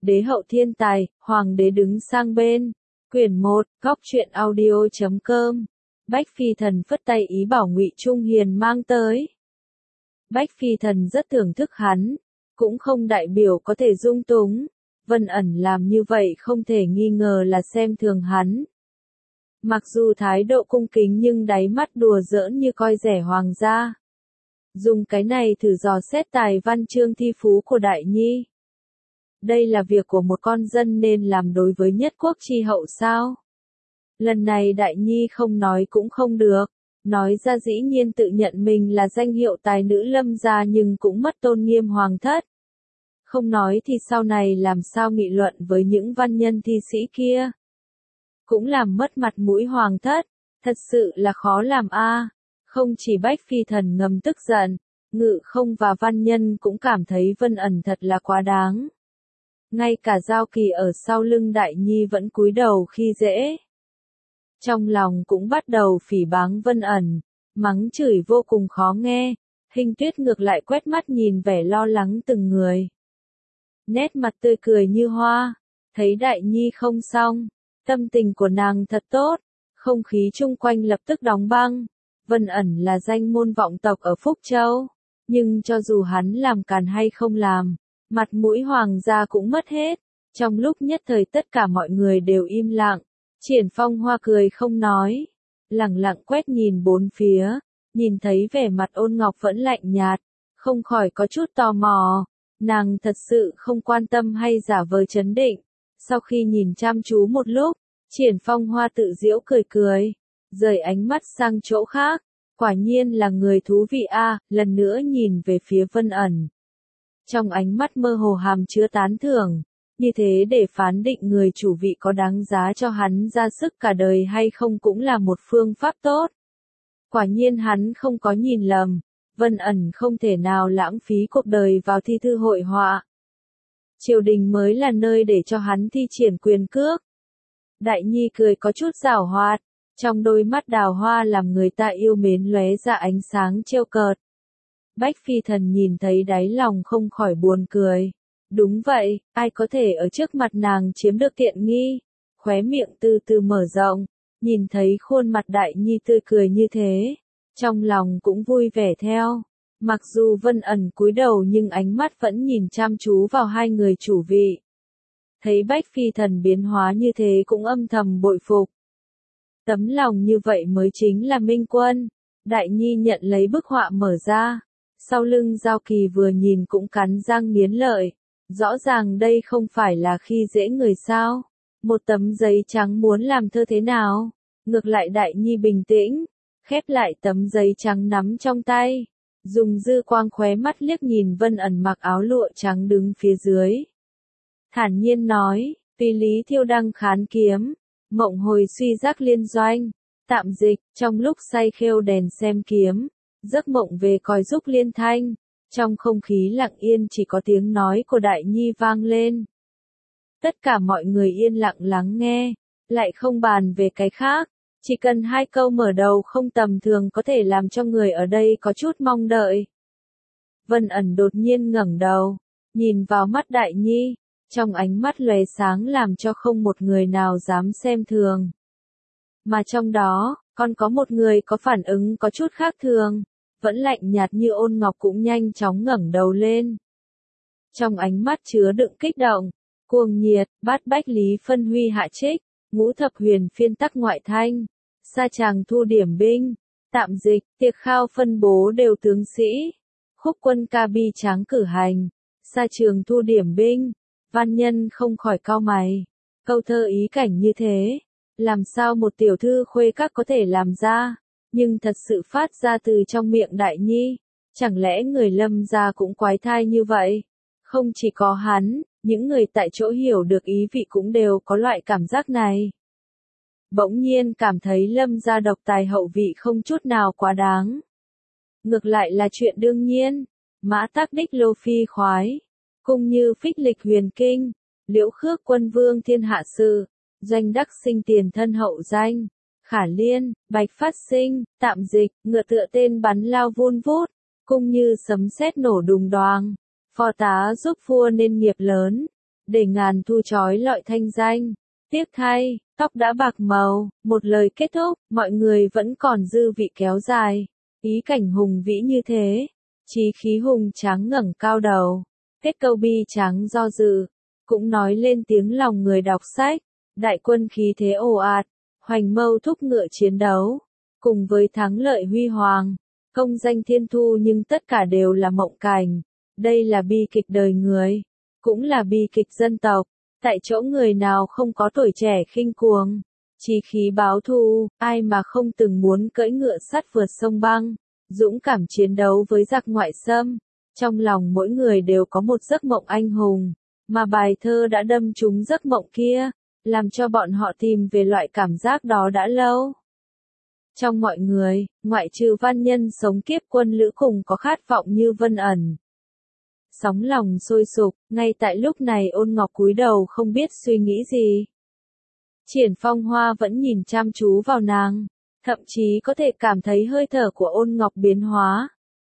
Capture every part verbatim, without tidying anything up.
Đế hậu thiên tài, hoàng đế đứng sang bên. Quyển một, góc truyện audio chấm com. Bách Phi Thần phất tay ý bảo Ngụy Trung Hiền mang tới. Bách Phi Thần rất thưởng thức hắn, cũng không đại biểu có thể dung túng. Vân ẩn làm như vậy không thể nghi ngờ là xem thường hắn. Mặc dù thái độ cung kính nhưng đáy mắt đùa giỡn như coi rẻ hoàng gia. Dùng cái này thử dò xét tài văn chương thi phú của Đại Nhi. Đây là việc của một con dân nên làm đối với nhất quốc chi hậu sao? Lần này Đại Nhi không nói cũng không được. Nói ra dĩ nhiên tự nhận mình là danh hiệu tài nữ Lâm gia nhưng cũng mất tôn nghiêm hoàng thất. Không nói thì sau này làm sao nghị luận với những văn nhân thi sĩ kia. Cũng làm mất mặt mũi hoàng thất, thật sự là khó làm a. Không chỉ Bách Phi Thần ngầm tức giận, Ngự Không và văn nhân cũng cảm thấy Vân ẩn thật là quá đáng. Ngay cả Giao Kỳ ở sau lưng Đại Nhi vẫn cúi đầu khi dễ. Trong lòng cũng bắt đầu phỉ báng Vân ẩn, mắng chửi vô cùng khó nghe. Hình Tuyết ngược lại quét mắt nhìn vẻ lo lắng từng người. Nét mặt tươi cười như hoa, thấy Đại Nhi không xong, tâm tình của nàng thật tốt, không khí chung quanh lập tức đóng băng. Vân ẩn là danh môn vọng tộc ở Phúc Châu, nhưng cho dù hắn làm càn hay không làm, mặt mũi hoàng gia cũng mất hết. Trong lúc nhất thời tất cả mọi người đều im lặng, Triển Phong Hoa cười không nói, lẳng lặng quét nhìn bốn phía, nhìn thấy vẻ mặt Ôn Ngọc vẫn lạnh nhạt, không khỏi có chút tò mò. Nàng thật sự không quan tâm hay giả vờ trấn định. Sau khi nhìn chăm chú một lúc, Triển Phong Hoa tự giễu cười cười, rời ánh mắt sang chỗ khác. Quả nhiên là người thú vị a. À, lần nữa nhìn về phía Vân ẩn. Trong ánh mắt mơ hồ hàm chứa tán thưởng, như thế để phán định người chủ vị có đáng giá cho hắn ra sức cả đời hay không cũng là một phương pháp tốt. Quả nhiên hắn không có nhìn lầm. Vân ẩn không thể nào lãng phí cuộc đời vào thi thư hội họa. Triều đình mới là nơi để cho hắn thi triển quyền cước. Đại Nhi cười có chút giảo hoạt, trong đôi mắt đào hoa làm người ta yêu mến lóe ra ánh sáng trêu cợt. Bách Phi Thần nhìn thấy đáy lòng không khỏi buồn cười. Đúng vậy, ai có thể ở trước mặt nàng chiếm được tiện nghi. Khóe miệng từ từ mở rộng, nhìn thấy khuôn mặt Đại Nhi tươi cười như thế. Trong lòng cũng vui vẻ theo. Mặc dù Vân ẩn cúi đầu nhưng ánh mắt vẫn nhìn chăm chú vào hai người chủ vị. Thấy Bách Phi Thần biến hóa như thế cũng âm thầm bội phục. Tấm lòng như vậy mới chính là minh quân. Đại Nhi nhận lấy bức họa mở ra. Sau lưng Giao Kỳ vừa nhìn cũng cắn răng nghiến lợi. Rõ ràng đây không phải là khi dễ người sao. Một tấm giấy trắng muốn làm thơ thế nào? Ngược lại Đại Nhi bình tĩnh. Khép lại tấm giấy trắng nắm trong tay, dùng dư quang khóe mắt liếc nhìn Vân ẩn mặc áo lụa trắng đứng phía dưới. Thản nhiên nói, tùy lý thiêu đăng khán kiếm, mộng hồi suy giác liên doanh, tạm dịch, trong lúc say khêu đèn xem kiếm, giấc mộng về còi rúc liên thanh, trong không khí lặng yên chỉ có tiếng nói của Đại Nhi vang lên. Tất cả mọi người yên lặng lắng nghe, lại không bàn về cái khác. Chỉ cần hai câu mở đầu không tầm thường có thể làm cho người ở đây có chút mong đợi. Vân ẩn đột nhiên ngẩng đầu, nhìn vào mắt Đại Nhi, trong ánh mắt lóe sáng làm cho không một người nào dám xem thường. Mà trong đó, còn có một người có phản ứng có chút khác thường, vẫn lạnh nhạt như Ôn Ngọc cũng nhanh chóng ngẩng đầu lên. Trong ánh mắt chứa đựng kích động, cuồng nhiệt, bát bách lý phân huy hạ trích, ngũ thập huyền phiên tắc ngoại thanh. Sa tràng thu điểm binh, tạm dịch, tiệc khao phân bố đều tướng sĩ, khúc quân ca bi tráng cử hành, sa trường thu điểm binh, văn nhân không khỏi cau mày, câu thơ ý cảnh như thế, làm sao một tiểu thư khuê các có thể làm ra, nhưng thật sự phát ra từ trong miệng Đại Nhi, chẳng lẽ người Lâm gia cũng quái thai như vậy? Không chỉ có hắn, những người tại chỗ hiểu được ý vị cũng đều có loại cảm giác này. Bỗng nhiên cảm thấy Lâm gia độc tài hậu vị không chút nào quá đáng. Ngược lại là chuyện đương nhiên, mã tắc đích lô phi khoái, cung như phích lịch huyền kinh, liễu khước quân vương thiên hạ sự, doanh đắc sinh tiền thân hậu danh, khả liên, bạch phát sinh, tạm dịch, ngựa tựa tên bắn lao vun vút, cung như sấm sét nổ đùng đoàng, phò tá giúp vua nên nghiệp lớn, để ngàn thu chói lọi thanh danh. Tiếc thay, tóc đã bạc màu, một lời kết thúc, mọi người vẫn còn dư vị kéo dài. Ý cảnh hùng vĩ như thế, chí khí hùng tráng ngẩng cao đầu, kết câu bi tráng do dự, cũng nói lên tiếng lòng người đọc sách. Đại quân khí thế ồ ạt, hoành mâu thúc ngựa chiến đấu, cùng với thắng lợi huy hoàng, công danh thiên thu, nhưng tất cả đều là mộng cảnh. Đây là bi kịch đời người, cũng là bi kịch dân tộc. Tại chỗ người nào không có tuổi trẻ khinh cuồng, chí khí báo thù, ai mà không từng muốn cưỡi ngựa sắt vượt sông băng, dũng cảm chiến đấu với giặc ngoại xâm. Trong lòng mỗi người đều có một giấc mộng anh hùng, mà bài thơ đã đâm trúng giấc mộng kia, làm cho bọn họ tìm về loại cảm giác đó đã lâu. Trong mọi người, ngoại trừ văn nhân sống kiếp quân lữ cùng có khát vọng như Vân Ẩn. Sóng lòng sôi sục, ngay tại lúc này Ôn Ngọc cúi đầu không biết suy nghĩ gì. Triển Phong Hoa vẫn nhìn chăm chú vào nàng, thậm chí có thể cảm thấy hơi thở của Ôn Ngọc biến hóa.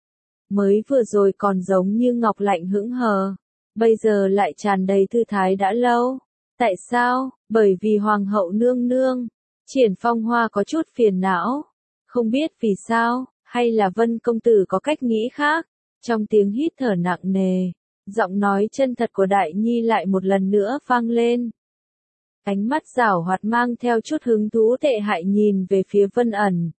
Mới vừa rồi còn giống như ngọc lạnh hững hờ, bây giờ lại tràn đầy thư thái đã lâu. Tại sao? Bởi vì Hoàng hậu nương nương. Triển Phong Hoa có chút phiền não, không biết vì sao, hay là Vân công tử có cách nghĩ khác. Trong tiếng hít thở nặng nề, giọng nói chân thật của Đại Nhi lại một lần nữa vang lên. Ánh mắt giảo hoạt mang theo chút hứng thú tệ hại nhìn về phía Vân Ẩn.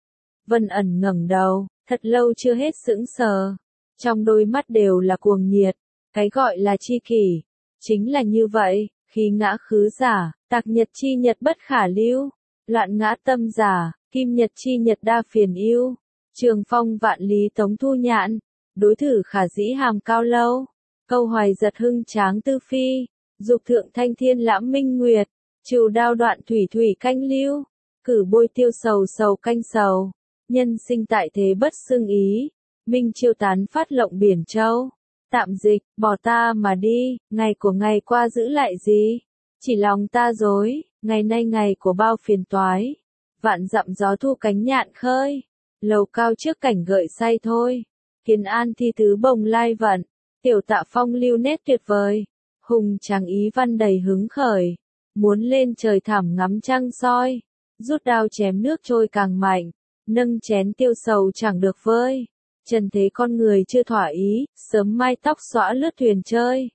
Vân Ẩn ngẩng đầu, thật lâu chưa hết sững sờ. Trong đôi mắt đều là cuồng nhiệt, cái gọi là chi kỷ, chính là như vậy, khí ngã khứ giả, tạc nhật chi nhật bất khả lưu, loạn ngã tâm giả, kim nhật chi nhật đa phiền ưu, trường phong vạn lý tống thu nhạn, đối thử khả dĩ hàm cao lâu, câu hoài giật hưng tráng tư phi, dục thượng thanh thiên lãm minh nguyệt, trừ đao đoạn thủy thủy canh lưu, cử bôi tiêu sầu sầu canh sầu, nhân sinh tại thế bất xưng ý, minh chiêu tán phát lộng biển châu. Tạm dịch, bỏ ta mà đi, ngày của ngày qua giữ lại gì? Chỉ lòng ta dối, ngày nay ngày của bao phiền toái. Vạn dặm gió thu cánh nhạn khơi, lầu cao trước cảnh gợi say thôi. Kiến an thi tứ bồng lai vận, tiểu tạ phong lưu nét tuyệt vời. Hùng tráng ý văn đầy hứng khởi, muốn lên trời thảm ngắm trăng soi. Rút đao chém nước trôi càng mạnh, nâng chén tiêu sầu chẳng được vơi. Trần thế con người chưa thỏa ý, sớm mai tóc xõa lướt thuyền chơi.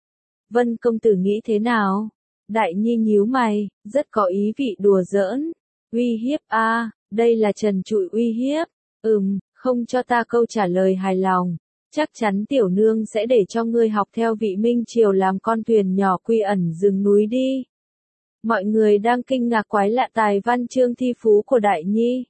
Vân công tử nghĩ thế nào? Đại Nhi nhíu mày, rất có ý vị đùa giỡn. Uy hiếp a, à, đây là trần trụi uy hiếp. Ừm, không cho ta câu trả lời hài lòng. Chắc chắn tiểu nương sẽ để cho ngươi học theo vị Minh Triều làm con thuyền nhỏ quy ẩn rừng núi đi. Mọi người đang kinh ngạc quái lạ tài văn chương thi phú của Đại Nhi.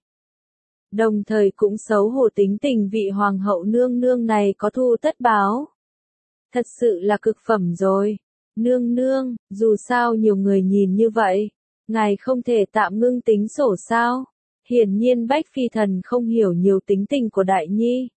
Đồng thời cũng xấu hổ tính tình vị hoàng hậu nương nương này có thu tất báo. Thật sự là cực phẩm rồi. Nương nương, dù sao nhiều người nhìn như vậy, ngài không thể tạm ngưng tính sổ sao? Hiển nhiên Bách Phi Thần không hiểu nhiều tính tình của Đại Nhi.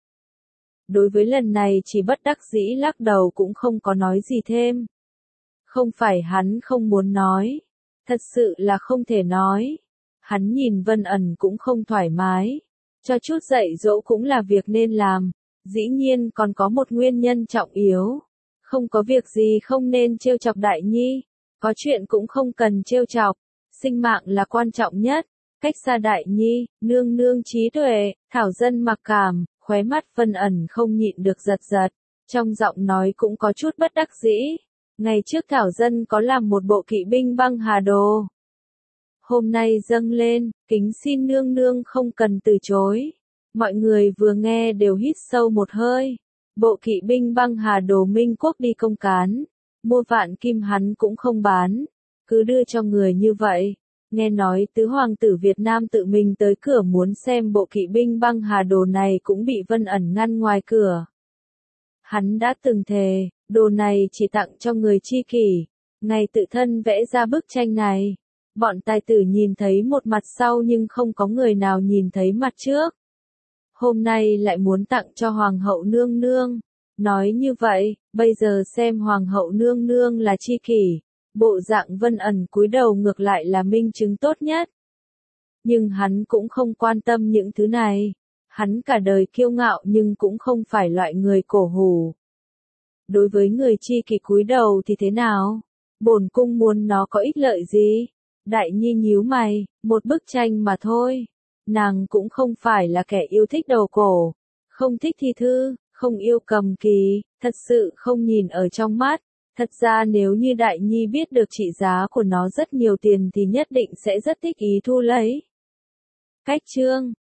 Đối với lần này chỉ bất đắc dĩ lắc đầu cũng không có nói gì thêm. Không phải hắn không muốn nói, thật sự là không thể nói. Hắn nhìn Vân Ẩn cũng không thoải mái, cho chút dạy dỗ cũng là việc nên làm, dĩ nhiên còn có một nguyên nhân trọng yếu. Không có việc gì không nên trêu chọc Đại Nhi, có chuyện cũng không cần trêu chọc, sinh mạng là quan trọng nhất, cách xa Đại Nhi, nương nương trí tuệ, thảo dân mặc cảm, khóe mắt Vân Ẩn không nhịn được giật giật, trong giọng nói cũng có chút bất đắc dĩ. Ngày trước thảo dân có làm một bộ kỵ binh băng hà đồ. Hôm nay dâng lên, kính xin nương nương không cần từ chối. Mọi người vừa nghe đều hít sâu một hơi. Bộ kỵ binh băng hà đồ Minh Quốc đi công cán, mua vạn kim hắn cũng không bán, cứ đưa cho người như vậy. Nghe nói tứ hoàng tử Việt Nam tự mình tới cửa muốn xem bộ kỵ binh băng hà đồ này cũng bị Vân Ẩn ngăn ngoài cửa. Hắn đã từng thề, đồ này chỉ tặng cho người chi kỷ, ngày tự thân vẽ ra bức tranh này. Bọn tài tử nhìn thấy một mặt sau nhưng không có người nào nhìn thấy mặt trước. Hôm nay lại muốn tặng cho Hoàng hậu nương nương. Nói như vậy, bây giờ xem Hoàng hậu nương nương là chi kỷ, bộ dạng Vân Ẩn cúi đầu ngược lại là minh chứng tốt nhất. Nhưng hắn cũng không quan tâm những thứ này. Hắn cả đời kiêu ngạo nhưng cũng không phải loại người cổ hủ. đối với người chi kỷ cúi đầu thì thế nào? Bổn cung muốn nó có ích lợi gì? Đại Nhi nhíu mày, một bức tranh mà thôi. Nàng cũng không phải là kẻ yêu thích đầu cổ, không thích thi thư, không yêu cầm kỳ, thật sự không nhìn ở trong mắt. Thật ra nếu như Đại Nhi biết được trị giá của nó rất nhiều tiền thì nhất định sẽ rất thích ý thu lấy. Cách chương